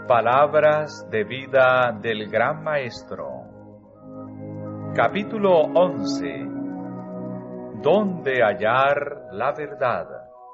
Palabras de vida del Gran Maestro. Capítulo 11. ¿Dónde hallar la verdad?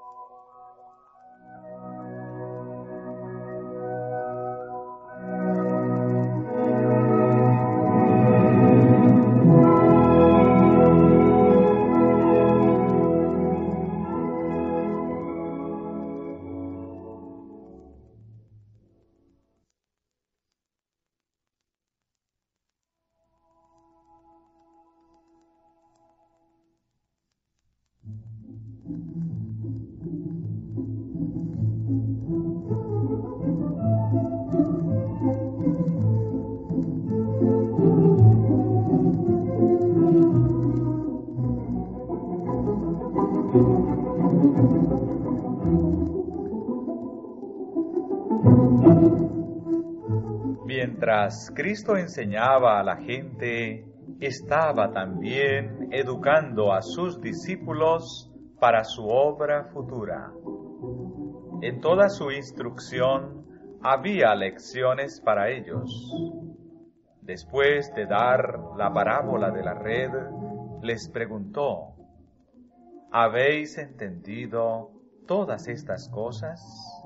Mientras Cristo enseñaba a la gente, estaba también educando a sus discípulos para su obra futura. En toda su instrucción había lecciones para ellos. Después de dar la parábola de la red, les preguntó: ¿habéis entendido todas estas cosas?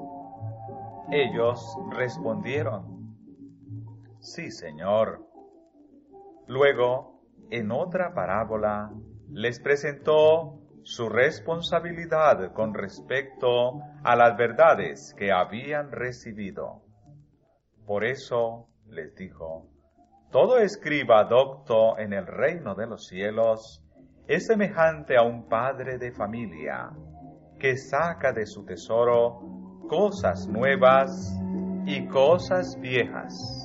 Ellos respondieron: sí, Señor. Luego, en otra parábola, les presentó su responsabilidad con respecto a las verdades que habían recibido. Por eso les dijo: todo escriba docto en el reino de los cielos es semejante a un padre de familia que saca de su tesoro cosas nuevas y cosas viejas.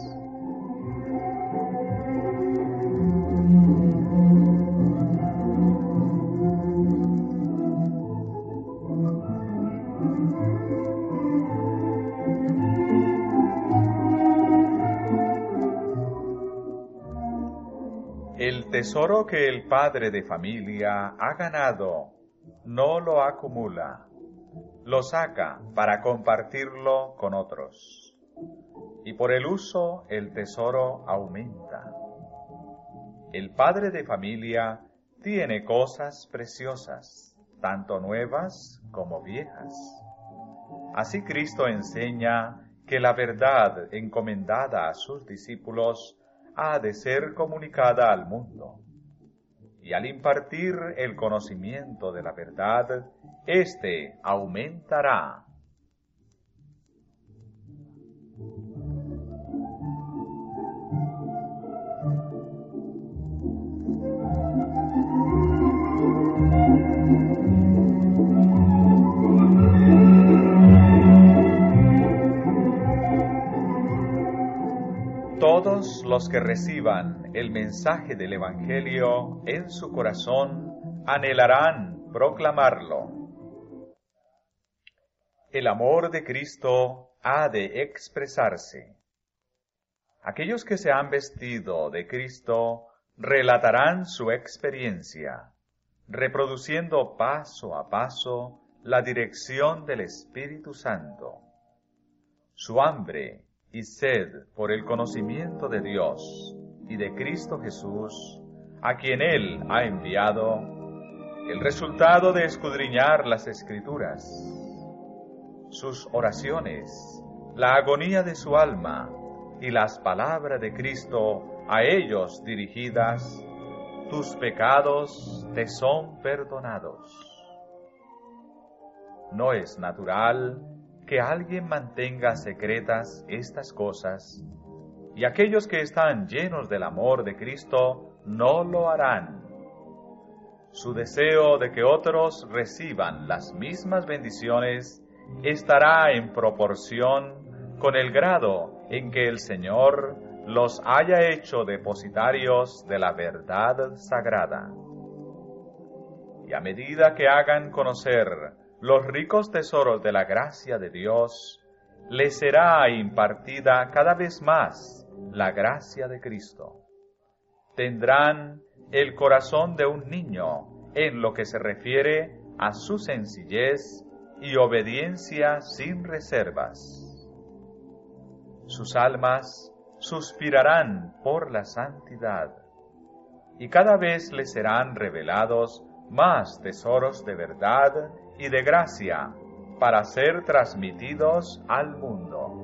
El tesoro que el padre de familia ha ganado no lo acumula, lo saca para compartirlo con otros. Y por el uso el tesoro aumenta. El padre de familia tiene cosas preciosas, tanto nuevas como viejas. Así Cristo enseña que la verdad encomendada a sus discípulos ha de ser comunicada al mundo. Y al impartir el conocimiento de la verdad, éste aumentará. Todos los que reciban el mensaje del Evangelio en su corazón anhelarán proclamarlo. El amor de Cristo ha de expresarse. Aquellos que se han vestido de Cristo relatarán su experiencia, reproduciendo paso a paso la dirección del Espíritu Santo. Su hambre y sed por el conocimiento de Dios y de Cristo Jesús, a quien Él ha enviado, el resultado de escudriñar las Escrituras, sus oraciones, la agonía de su alma y las palabras de Cristo a ellos dirigidas: tus pecados te son perdonados. No es natural que alguien mantenga secretas estas cosas, y aquellos que están llenos del amor de Cristo no lo harán. Su deseo de que otros reciban las mismas bendiciones estará en proporción con el grado en que el Señor los haya hecho depositarios de la verdad sagrada. Y a medida que hagan conocer los ricos tesoros de la gracia de Dios, les será impartida cada vez más la gracia de Cristo. Tendrán el corazón de un niño en lo que se refiere a su sencillez y obediencia sin reservas. Sus almas suspirarán por la santidad, y cada vez les serán revelados más tesoros de verdad y de gracia para ser transmitidos al mundo.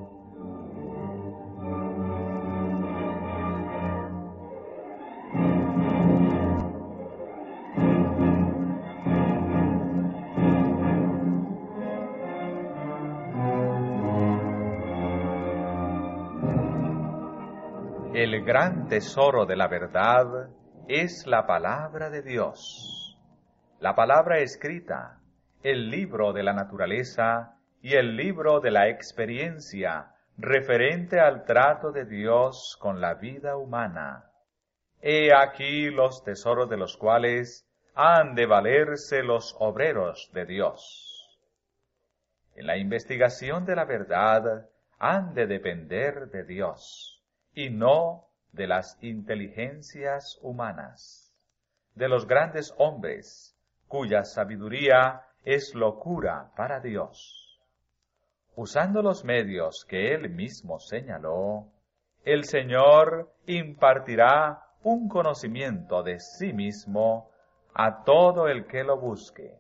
El gran tesoro de la verdad es la palabra de Dios, la palabra escrita, el libro de la naturaleza y el libro de la experiencia referente al trato de Dios con la vida humana. He aquí los tesoros de los cuales han de valerse los obreros de Dios. En la investigación de la verdad han de depender de Dios, y no de las inteligencias humanas, de los grandes hombres, cuya sabiduría es locura para Dios. Usando los medios que Él mismo señaló, el Señor impartirá un conocimiento de sí mismo a todo el que lo busque.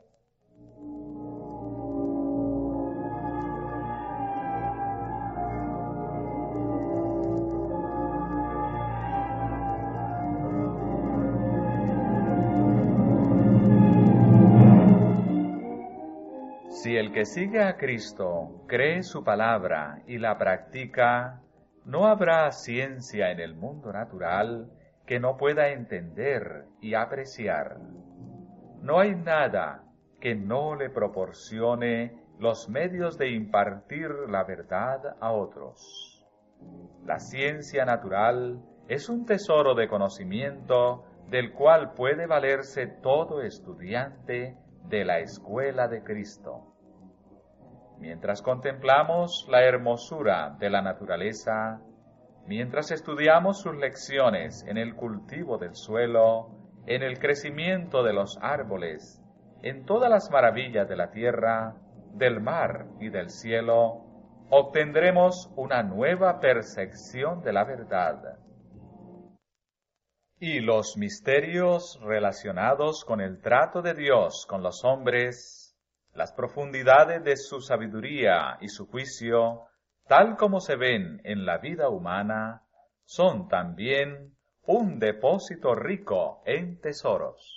Si el que sigue a Cristo cree su palabra y la practica, no habrá ciencia en el mundo natural que no pueda entender y apreciar. No hay nada que no le proporcione los medios de impartir la verdad a otros. La ciencia natural es un tesoro de conocimiento del cual puede valerse todo estudiante de la escuela de Cristo. Mientras contemplamos la hermosura de la naturaleza, mientras estudiamos sus lecciones en el cultivo del suelo, en el crecimiento de los árboles, en todas las maravillas de la tierra, del mar y del cielo, obtendremos una nueva percepción de la verdad. Y los misterios relacionados con el trato de Dios con los hombres, las profundidades de su sabiduría y su juicio, tal como se ven en la vida humana, son también un depósito rico en tesoros.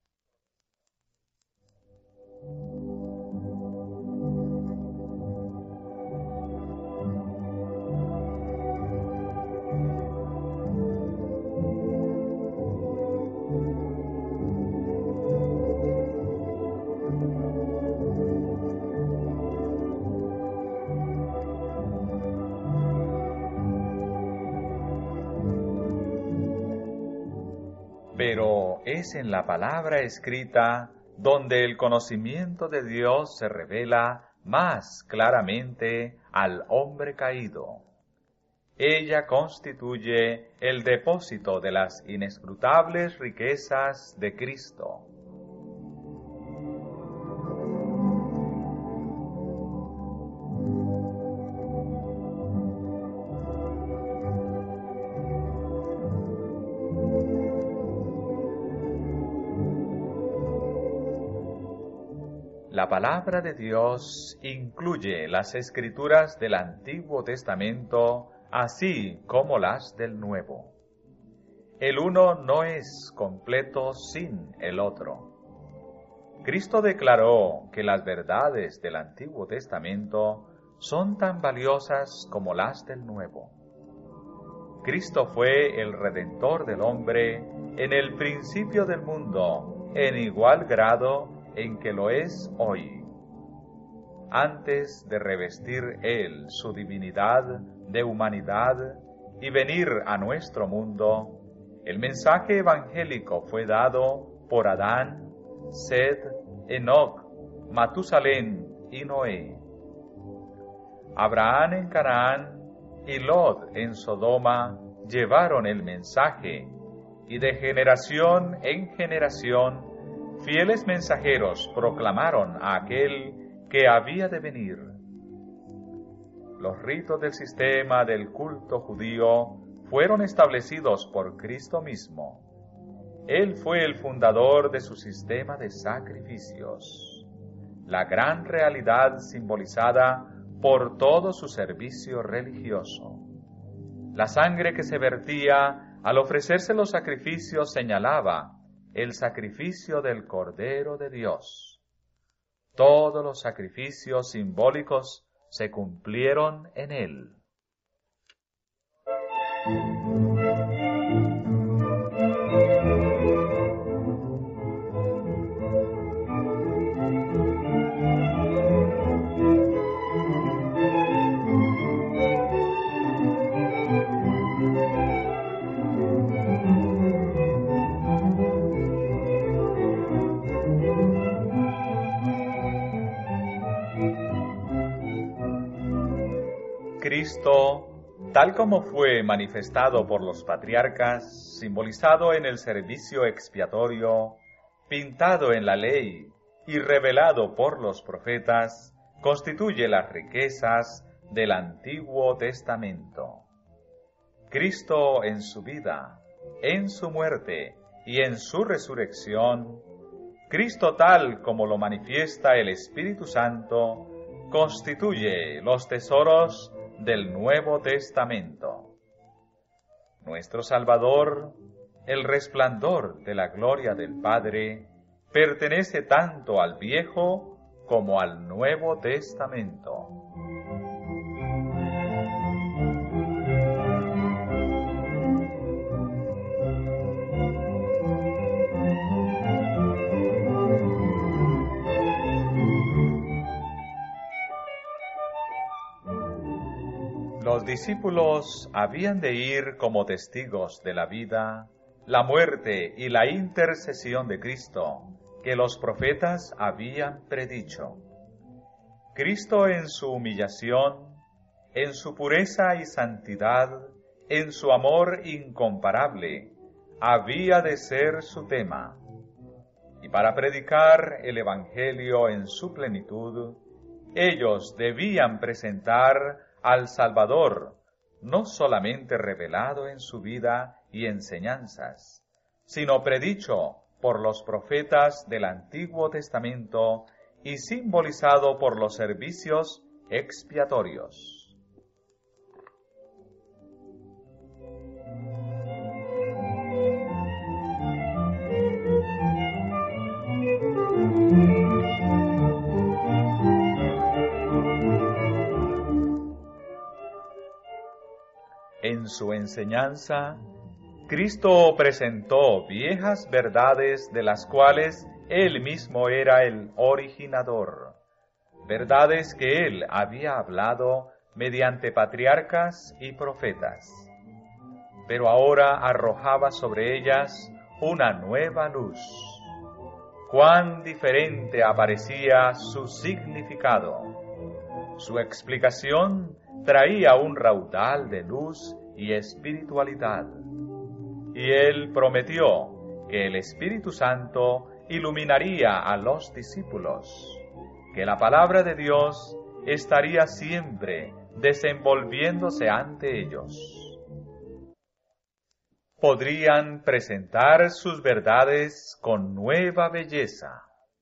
Pero es en la palabra escrita donde el conocimiento de Dios se revela más claramente al hombre caído. Ella constituye el depósito de las inescrutables riquezas de Cristo. La palabra de Dios incluye las escrituras del Antiguo Testamento, así como las del Nuevo. El uno no es completo sin el otro. Cristo declaró que las verdades del Antiguo Testamento son tan valiosas como las del Nuevo. Cristo fue el Redentor del hombre en el principio del mundo, en igual grado en que lo es hoy. Antes de revestir Él su divinidad de humanidad y venir a nuestro mundo, el mensaje evangélico fue dado por Adán, Set, Enoc, Matusalén y Noé. Abraham en Canaán y Lot en Sodoma llevaron el mensaje, y de generación en generación fieles mensajeros proclamaron a aquel que había de venir. Los ritos del sistema del culto judío fueron establecidos por Cristo mismo. Él fue el fundador de su sistema de sacrificios, la gran realidad simbolizada por todo su servicio religioso. La sangre que se vertía al ofrecerse los sacrificios señalaba el sacrificio del Cordero de Dios. Todos los sacrificios simbólicos se cumplieron en él. Cristo, tal como fue manifestado por los patriarcas, simbolizado en el servicio expiatorio, pintado en la ley y revelado por los profetas, constituye las riquezas del Antiguo Testamento. Cristo en su vida, en su muerte y en su resurrección, Cristo tal como lo manifiesta el Espíritu Santo, constituye los tesoros del Nuevo Testamento. Nuestro Salvador, el resplandor de la gloria del Padre, pertenece tanto al Viejo como al Nuevo Testamento. Los discípulos habían de ir como testigos de la vida, la muerte y la intercesión de Cristo, que los profetas habían predicho. Cristo en su humillación, en su pureza y santidad, en su amor incomparable, había de ser su tema. Y para predicar el Evangelio en su plenitud, ellos debían presentar al Salvador, no solamente revelado en su vida y enseñanzas, sino predicho por los profetas del Antiguo Testamento y simbolizado por los servicios expiatorios. En su enseñanza, Cristo presentó viejas verdades de las cuales Él mismo era el originador, verdades que Él había hablado mediante patriarcas y profetas, pero ahora arrojaba sobre ellas una nueva luz. Cuán diferente aparecía su significado. Su explicación traía un raudal de luz y espiritualidad. Y Él prometió que el Espíritu Santo iluminaría a los discípulos, que la palabra de Dios estaría siempre desenvolviéndose ante ellos. Podrían presentar sus verdades con nueva belleza.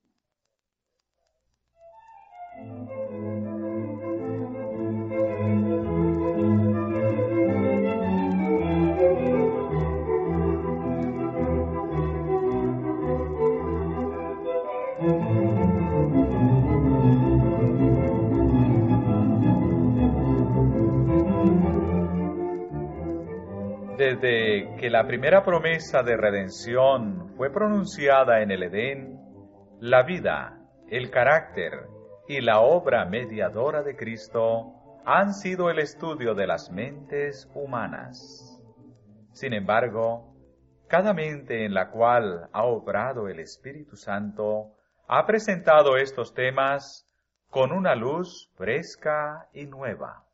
Desde que la primera promesa de redención fue pronunciada en el Edén, la vida, el carácter y la obra mediadora de Cristo han sido el estudio de las mentes humanas. Sin embargo, cada mente en la cual ha obrado el Espíritu Santo ha presentado estos temas con una luz fresca y nueva.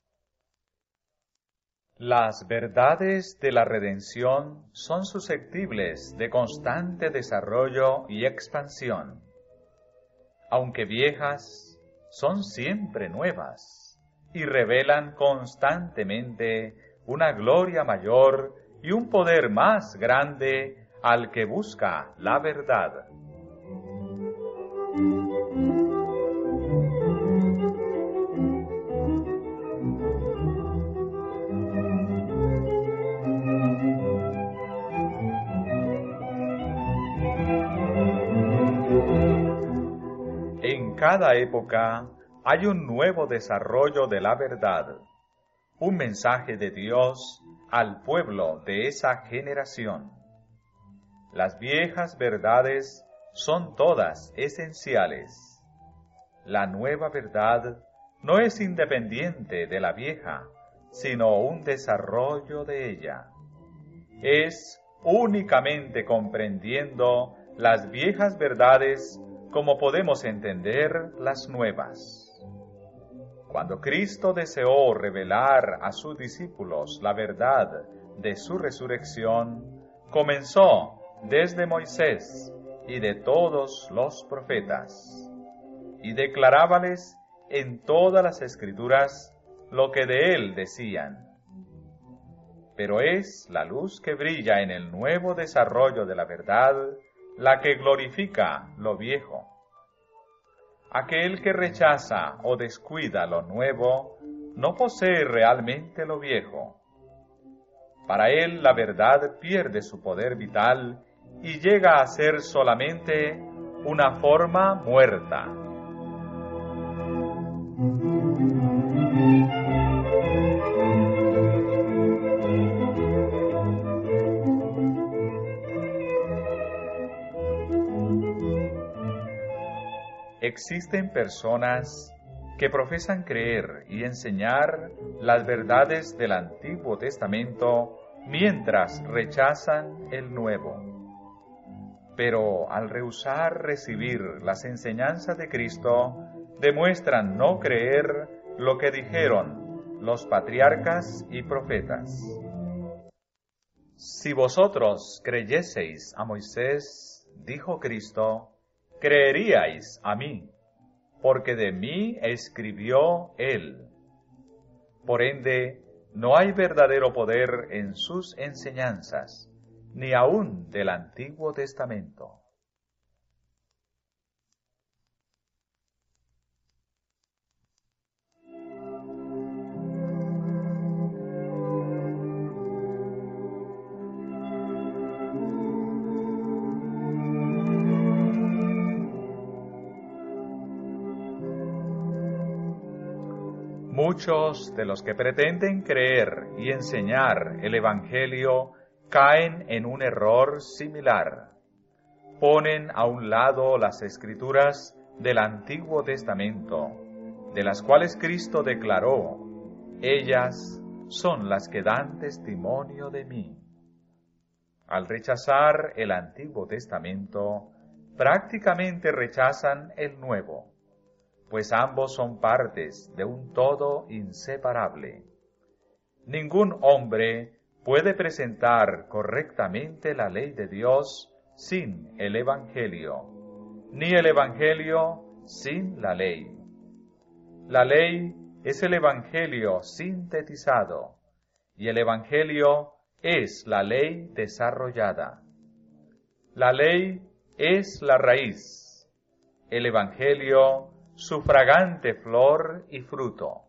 Las verdades de la redención son susceptibles de constante desarrollo y expansión. Aunque viejas, son siempre nuevas, y revelan constantemente una gloria mayor y un poder más grande al que busca la verdad. En cada época hay un nuevo desarrollo de la verdad, un mensaje de Dios al pueblo de esa generación. Las viejas verdades son todas esenciales. La nueva verdad no es independiente de la vieja, sino un desarrollo de ella. Es únicamente comprendiendo las viejas verdades como podemos entender las nuevas. Cuando Cristo deseó revelar a sus discípulos la verdad de su resurrección, comenzó desde Moisés y de todos los profetas, y declarábales en todas las Escrituras lo que de él decían. Pero es la luz que brilla en el nuevo desarrollo de la verdad la que glorifica lo viejo. Aquel que rechaza o descuida lo nuevo no posee realmente lo viejo. Para él la verdad pierde su poder vital y llega a ser solamente una forma muerta. Existen personas que profesan creer y enseñar las verdades del Antiguo Testamento mientras rechazan el Nuevo. Pero al rehusar recibir las enseñanzas de Cristo, demuestran no creer lo que dijeron los patriarcas y profetas. Si vosotros creyeseis a Moisés, dijo Cristo, creeríais a mí, porque de mí escribió él. Por ende, no hay verdadero poder en sus enseñanzas, ni aun del Antiguo Testamento. Muchos de los que pretenden creer y enseñar el Evangelio caen en un error similar. Ponen a un lado las Escrituras del Antiguo Testamento, de las cuales Cristo declaró, ellas son las que dan testimonio de mí. Al rechazar el Antiguo Testamento, prácticamente rechazan el Nuevo, pues ambos son partes de un todo inseparable. Ningún hombre puede presentar correctamente la ley de Dios sin el Evangelio, ni el Evangelio sin la ley. La ley es el Evangelio sintetizado, y el Evangelio es la ley desarrollada. La ley es la raíz, el Evangelio su fragante flor y fruto.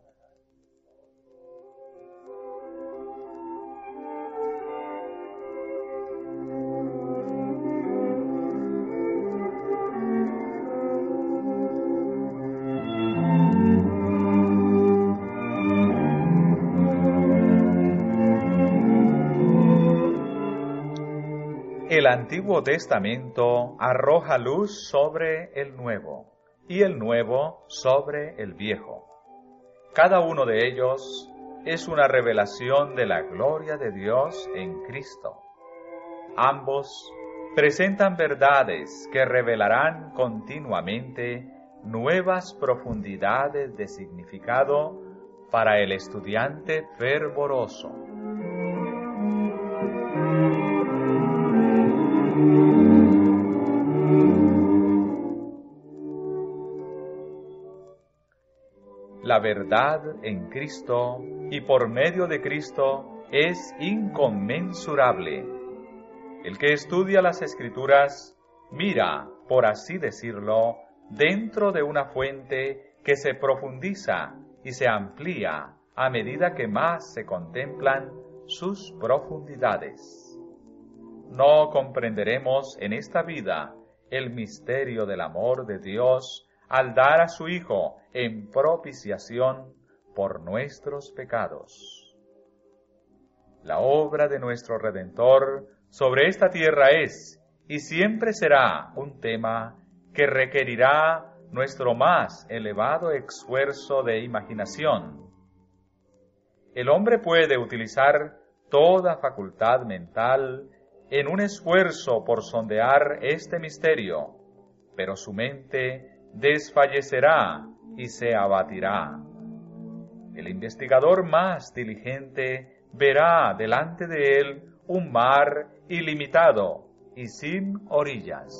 El Antiguo Testamento arroja luz sobre el Nuevo, y el Nuevo sobre el Viejo. Cada uno de ellos es una revelación de la gloria de Dios en Cristo. Ambos presentan verdades que revelarán continuamente nuevas profundidades de significado para el estudiante fervoroso. La verdad en Cristo y por medio de Cristo es inconmensurable. El que estudia las Escrituras mira, por así decirlo, dentro de una fuente que se profundiza y se amplía a medida que más se contemplan sus profundidades. No comprenderemos en esta vida el misterio del amor de Dios al dar a su Hijo en propiciación por nuestros pecados. La obra de nuestro Redentor sobre esta tierra es y siempre será un tema que requerirá nuestro más elevado esfuerzo de imaginación. El hombre puede utilizar toda facultad mental en un esfuerzo por sondear este misterio, pero su mente desfallecerá y se abatirá. El investigador más diligente verá delante de él un mar ilimitado y sin orillas.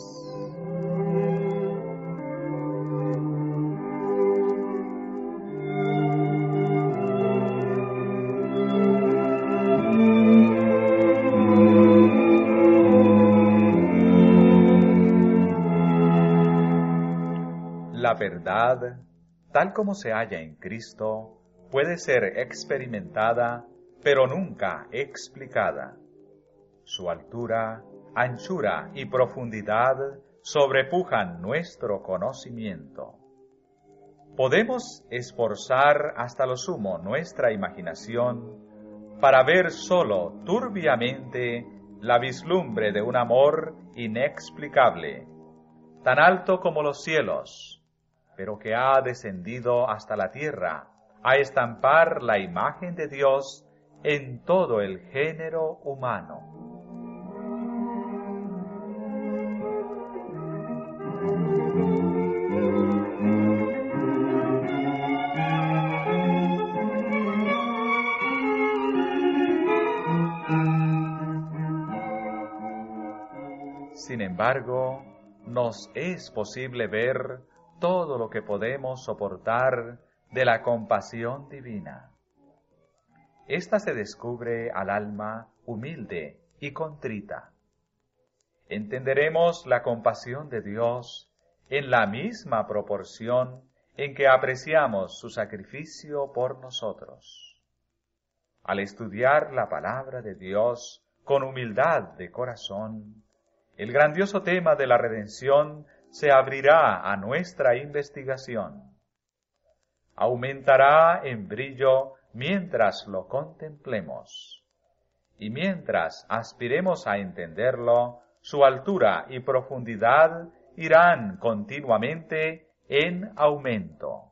La verdad, tal como se halla en Cristo, puede ser experimentada, pero nunca explicada. Su altura, anchura y profundidad sobrepujan nuestro conocimiento. Podemos esforzar hasta lo sumo nuestra imaginación para ver sólo turbiamente la vislumbre de un amor inexplicable, tan alto como los cielos, pero que ha descendido hasta la tierra a estampar la imagen de Dios en todo el género humano. Sin embargo, nos es posible ver todo lo que podemos soportar de la compasión divina. Esta se descubre al alma humilde y contrita. Entenderemos la compasión de Dios en la misma proporción en que apreciamos su sacrificio por nosotros. Al estudiar la palabra de Dios con humildad de corazón, el grandioso tema de la redención se abrirá a nuestra investigación. Aumentará en brillo mientras lo contemplemos. Y mientras aspiremos a entenderlo, su altura y profundidad irán continuamente en aumento.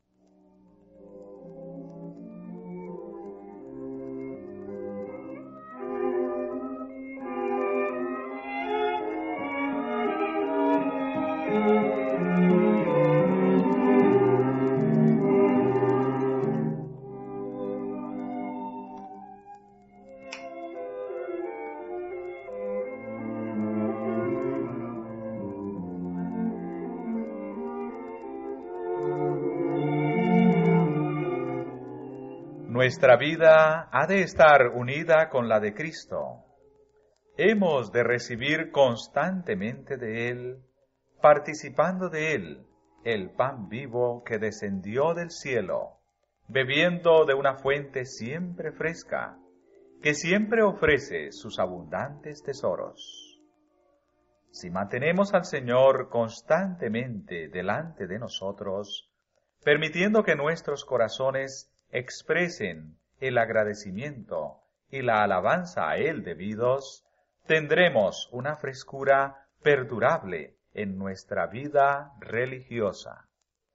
Nuestra vida ha de estar unida con la de Cristo. Hemos de recibir constantemente de Él, participando de Él, el pan vivo que descendió del cielo, bebiendo de una fuente siempre fresca, que siempre ofrece sus abundantes tesoros. Si mantenemos al Señor constantemente delante de nosotros, permitiendo que nuestros corazones expresen el agradecimiento y la alabanza a Él debidos, tendremos una frescura perdurable en nuestra vida religiosa.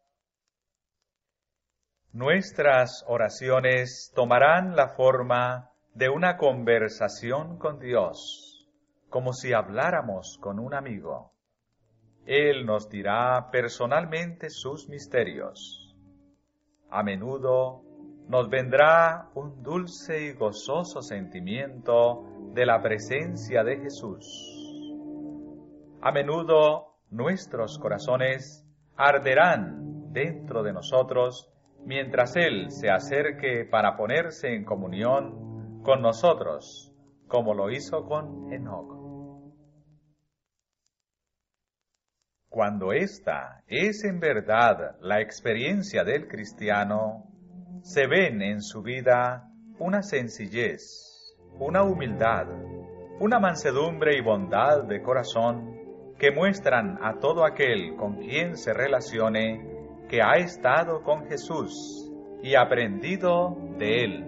Nuestras oraciones tomarán la forma de una conversación con Dios, como si habláramos con un amigo. Él nos dirá personalmente sus misterios. A menudo nos vendrá un dulce y gozoso sentimiento de la presencia de Jesús. A menudo nuestros corazones arderán dentro de nosotros mientras Él se acerque para ponerse en comunión con nosotros, como lo hizo con Enoc. Cuando esta es en verdad la experiencia del cristiano, se ven en su vida una sencillez, una humildad, una mansedumbre y bondad de corazón que muestran a todo aquel con quien se relacione que ha estado con Jesús y aprendido de Él.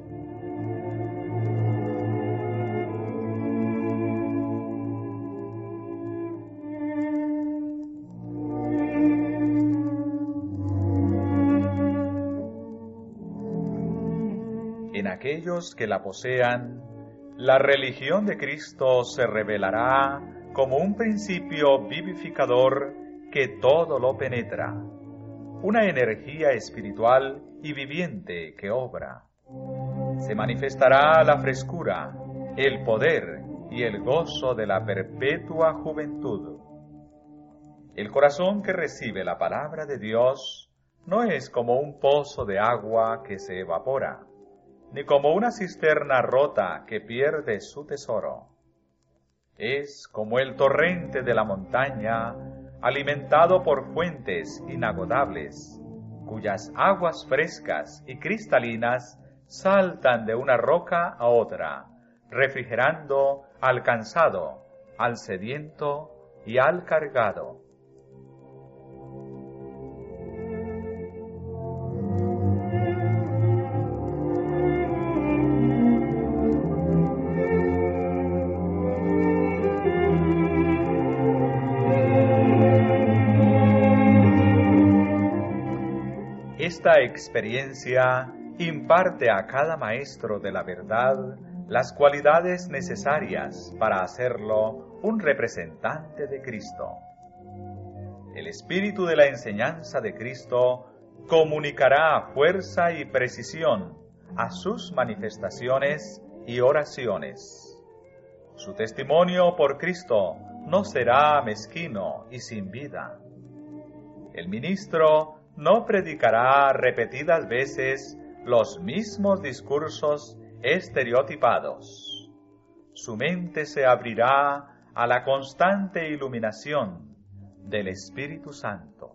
En aquellos que la posean, la religión de Cristo se revelará como un principio vivificador que todo lo penetra, una energía espiritual y viviente que obra. Se manifestará la frescura, el poder y el gozo de la perpetua juventud. El corazón que recibe la palabra de Dios no es como un pozo de agua que se evapora, ni como una cisterna rota que pierde su tesoro. Es como el torrente de la montaña, alimentado por fuentes inagotables, cuyas aguas frescas y cristalinas saltan de una roca a otra, refrigerando al cansado, al sediento y al cargado. Esta experiencia imparte a cada maestro de la verdad las cualidades necesarias para hacerlo un representante de Cristo. El espíritu de la enseñanza de Cristo comunicará fuerza y precisión a sus manifestaciones y oraciones. Su testimonio por Cristo no será mezquino y sin vida. El ministro no predicará repetidas veces los mismos discursos estereotipados. Su mente se abrirá a la constante iluminación del Espíritu Santo.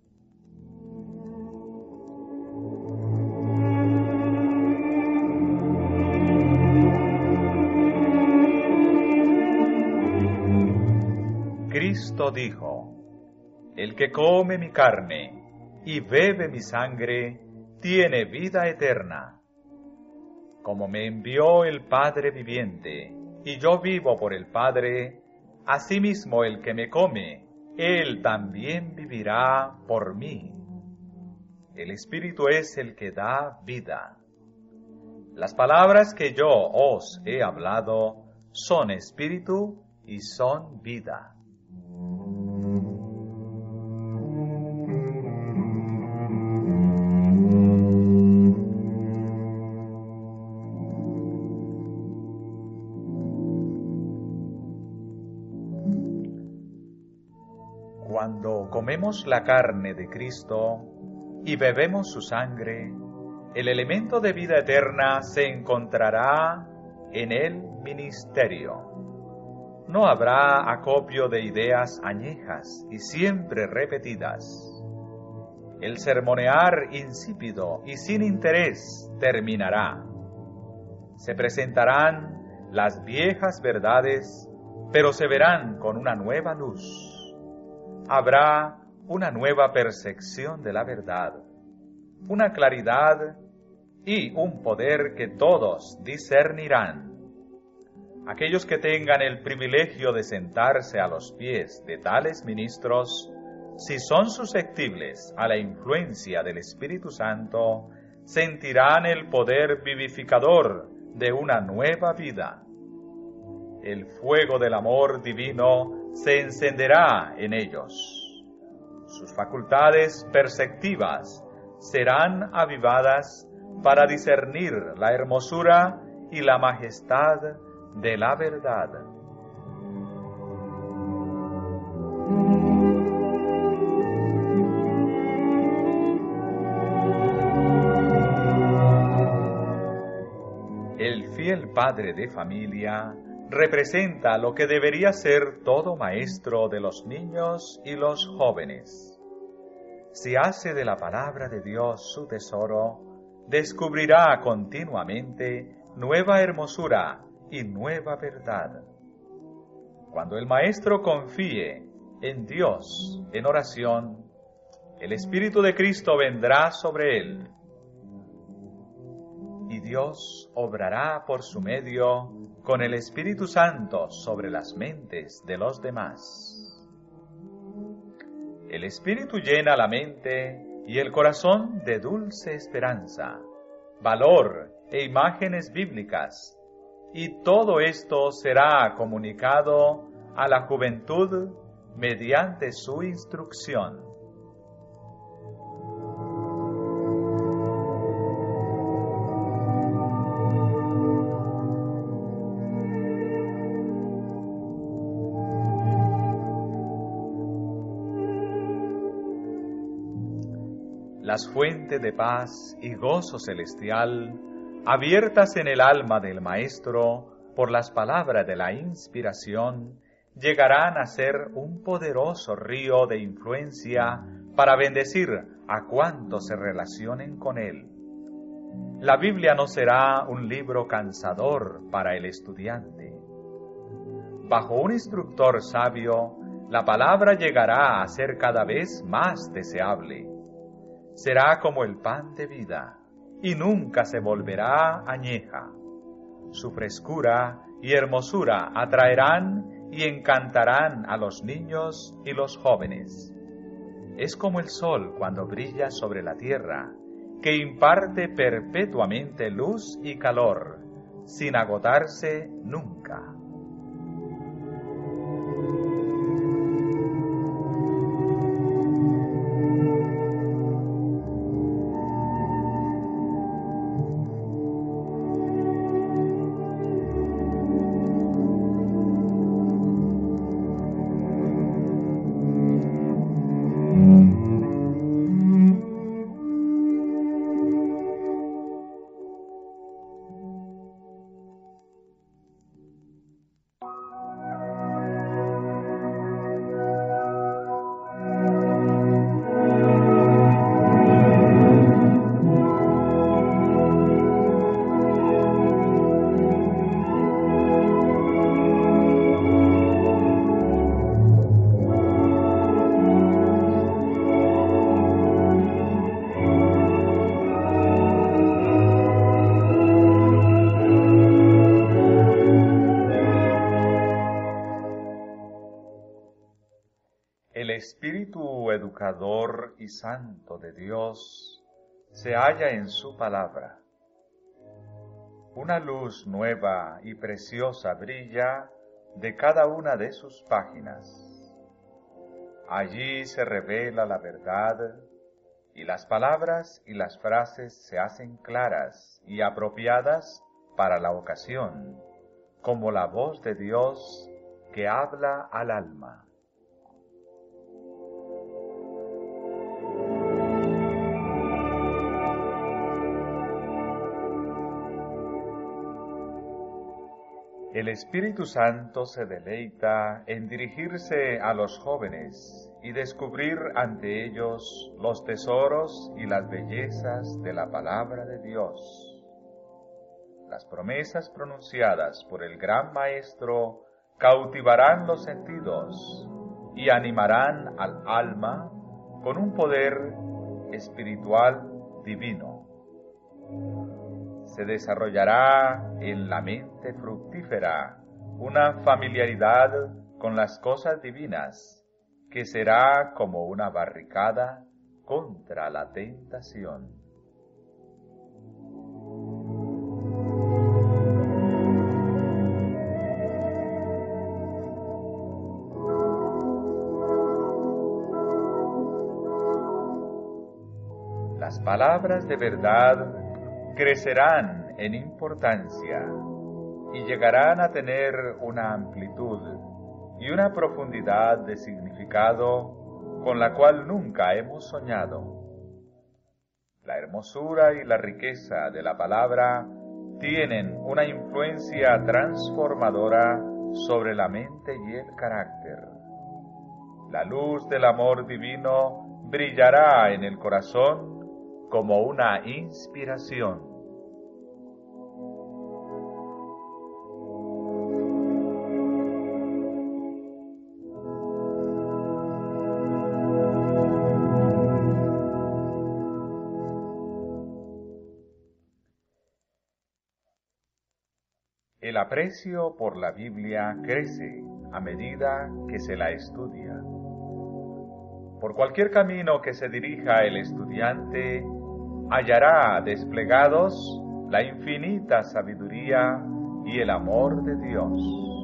Cristo dijo: el que come mi carne y bebe mi sangre, tiene vida eterna. Como me envió el Padre viviente, y yo vivo por el Padre, asimismo el que me come, él también vivirá por mí. El Espíritu es el que da vida. Las palabras que yo os he hablado son espíritu y son vida. Cuando comemos la carne de Cristo y bebemos su sangre, el elemento de vida eterna se encontrará en el ministerio. No habrá acopio de ideas añejas y siempre repetidas. El sermonear insípido y sin interés terminará. Se presentarán las viejas verdades, pero se verán con una nueva luz. Habrá una nueva percepción de la verdad, una claridad y un poder que todos discernirán. Aquellos que tengan el privilegio de sentarse a los pies de tales ministros, si son susceptibles a la influencia del Espíritu Santo, sentirán el poder vivificador de una nueva vida. El fuego del amor divino se encenderá en ellos. Sus facultades perceptivas serán avivadas para discernir la hermosura y la majestad de la verdad. El fiel padre de familia representa lo que debería ser todo maestro de los niños y los jóvenes. Si hace de la palabra de Dios su tesoro, descubrirá continuamente nueva hermosura y nueva verdad. Cuando el maestro confíe en Dios en oración, el Espíritu de Cristo vendrá sobre él, y Dios obrará por su medio con el Espíritu Santo sobre las mentes de los demás. El Espíritu llena la mente y el corazón de dulce esperanza, valor e imágenes bíblicas, y todo esto será comunicado a la juventud mediante su instrucción. Las fuentes de paz y gozo celestial, abiertas en el alma del Maestro por las palabras de la inspiración, llegarán a ser un poderoso río de influencia para bendecir a cuantos se relacionen con él. La Biblia no será un libro cansador para el estudiante. Bajo un instructor sabio, la palabra llegará a ser cada vez más deseable. Será como el pan de vida, y nunca se volverá añeja. Su frescura y hermosura atraerán y encantarán a los niños y los jóvenes. Es como el sol cuando brilla sobre la tierra, que imparte perpetuamente luz y calor, sin agotarse nunca. El Espíritu educador y santo de Dios se halla en su palabra. Una luz nueva y preciosa brilla de cada una de sus páginas. Allí se revela la verdad, y las palabras y las frases se hacen claras y apropiadas para la ocasión, como la voz de Dios que habla al alma. El Espíritu Santo se deleita en dirigirse a los jóvenes y descubrir ante ellos los tesoros y las bellezas de la palabra de Dios. Las promesas pronunciadas por el gran Maestro cautivarán los sentidos y animarán al alma con un poder espiritual divino. Se desarrollará en la mente fructífera una familiaridad con las cosas divinas que será como una barricada contra la tentación. Las palabras de verdad crecerán en importancia y llegarán a tener una amplitud y una profundidad de significado con la cual nunca hemos soñado. La hermosura y la riqueza de la palabra tienen una influencia transformadora sobre la mente y el carácter. La luz del amor divino brillará en el corazón como una inspiración. El aprecio por la Biblia crece a medida que se la estudia. Por cualquier camino que se dirija el estudiante, hallará desplegados la infinita sabiduría y el amor de Dios.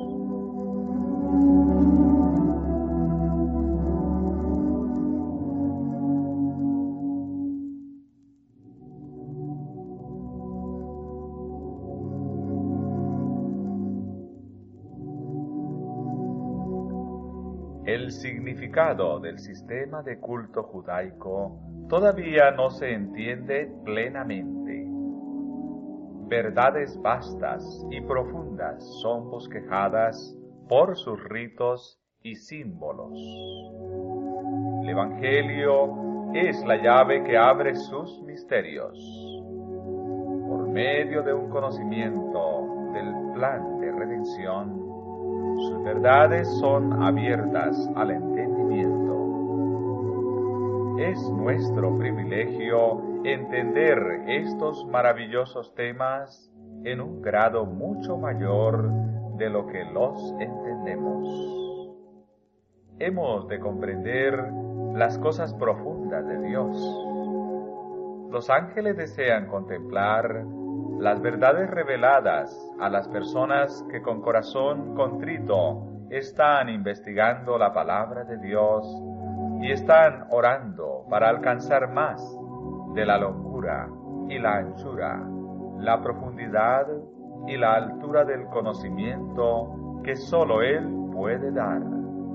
El significado del sistema de culto judaico todavía no se entiende plenamente. Verdades vastas y profundas son bosquejadas por sus ritos y símbolos. El Evangelio es la llave que abre sus misterios. Por medio de un conocimiento del plan de redención, sus verdades son abiertas al entendimiento. Es nuestro privilegio entender estos maravillosos temas en un grado mucho mayor de lo que los entendemos. Hemos de comprender las cosas profundas de Dios. Los ángeles desean contemplar las verdades reveladas a las personas que con corazón contrito están investigando la palabra de Dios y están orando para alcanzar más de la longura y la anchura, la profundidad y la altura del conocimiento que sólo Él puede dar.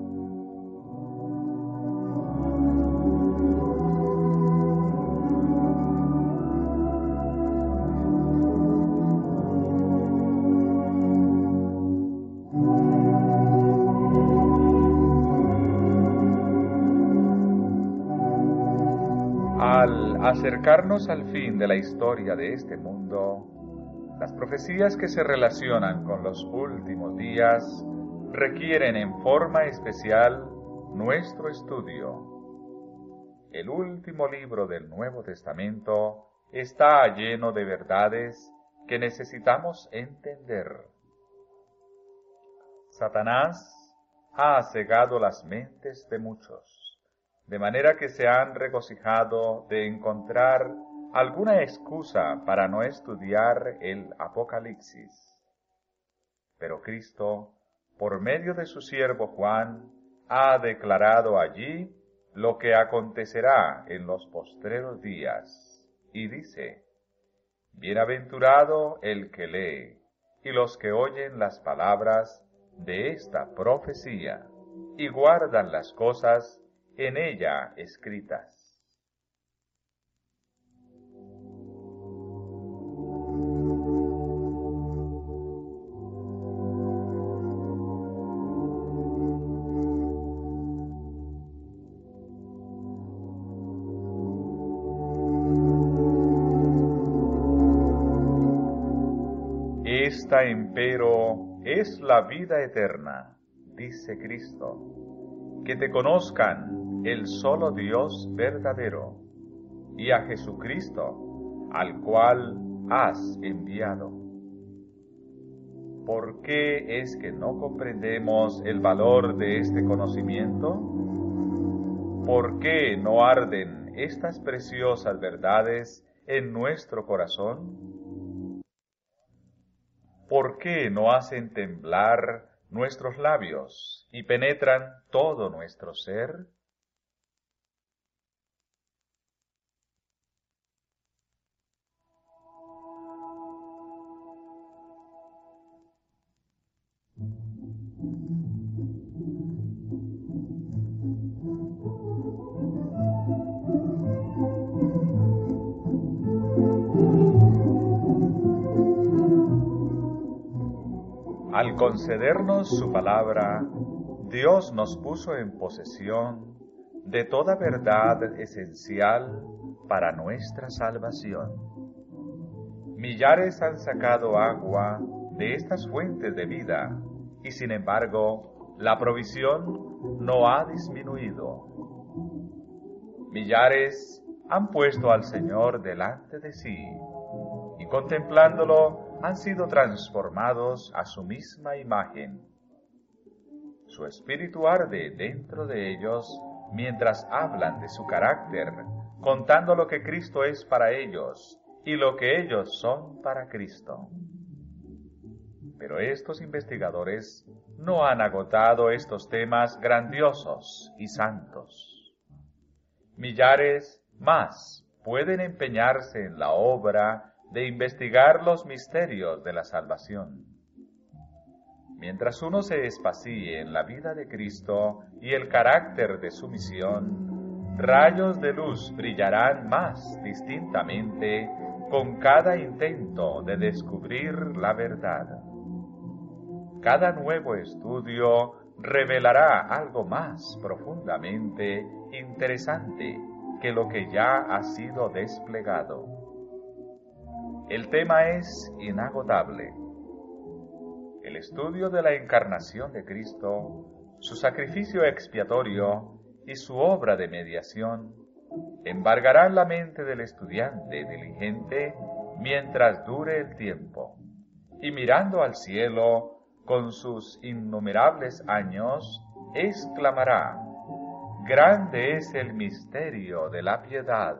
Al acercarnos al fin de la historia de este mundo, las profecías que se relacionan con los últimos días requieren en forma especial nuestro estudio. El último libro del Nuevo Testamento está lleno de verdades que necesitamos entender. Satanás ha cegado las mentes de muchos, de manera que se han regocijado de encontrar alguna excusa para no estudiar el Apocalipsis. Pero Cristo, por medio de su siervo Juan, ha declarado allí lo que acontecerá en los postreros días, y dice: Bienaventurado el que lee, y los que oyen las palabras de esta profecía, y guardan las cosas en ella escritas. Esta, empero, es la vida eterna, dice Cristo, que te conozcan el solo Dios verdadero, y a Jesucristo, al cual has enviado. ¿Por qué es que no comprendemos el valor de este conocimiento? ¿Por qué no arden estas preciosas verdades en nuestro corazón? ¿Por qué no hacen temblar nuestros labios y penetran todo nuestro ser? Al concedernos su palabra, Dios nos puso en posesión de toda verdad esencial para nuestra salvación. Millares han sacado agua de estas fuentes de vida, y sin embargo, la provisión no ha disminuido. Millares han puesto al Señor delante de sí, y contemplándolo han sido transformados a su misma imagen. Su espíritu arde dentro de ellos mientras hablan de su carácter, contando lo que Cristo es para ellos y lo que ellos son para Cristo. Pero estos investigadores no han agotado estos temas grandiosos y santos. Millares más pueden empeñarse en la obra de investigar los misterios de la salvación. Mientras uno se espacíe en la vida de Cristo y el carácter de su misión, rayos de luz brillarán más distintamente con cada intento de descubrir la verdad. Cada nuevo estudio revelará algo más profundamente interesante que lo que ya ha sido desplegado. El tema es inagotable. El estudio de la encarnación de Cristo, su sacrificio expiatorio y su obra de mediación embargarán la mente del estudiante diligente mientras dure el tiempo, y mirando al cielo con sus innumerables años, exclamará: «Grande es el misterio de la piedad».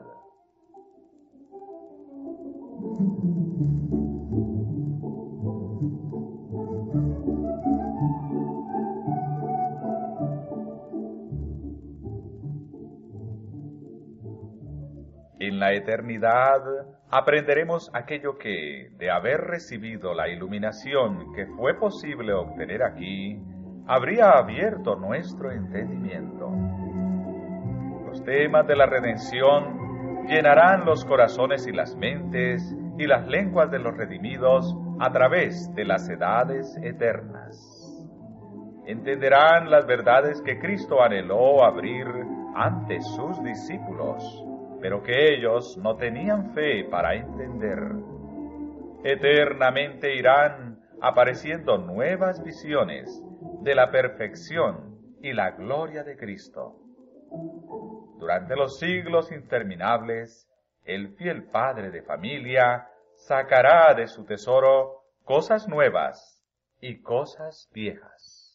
En la eternidad aprenderemos aquello que, de haber recibido la iluminación que fue posible obtener aquí, habría abierto nuestro entendimiento. Los temas de la redención llenarán los corazones y las mentes y las lenguas de los redimidos a través de las edades eternas. Entenderán las verdades que Cristo anheló abrir ante sus discípulos, pero que ellos no tenían fe para entender. Eternamente irán apareciendo nuevas visiones de la perfección y la gloria de Cristo. Durante los siglos interminables, el fiel padre de familia sacará de su tesoro cosas nuevas y cosas viejas.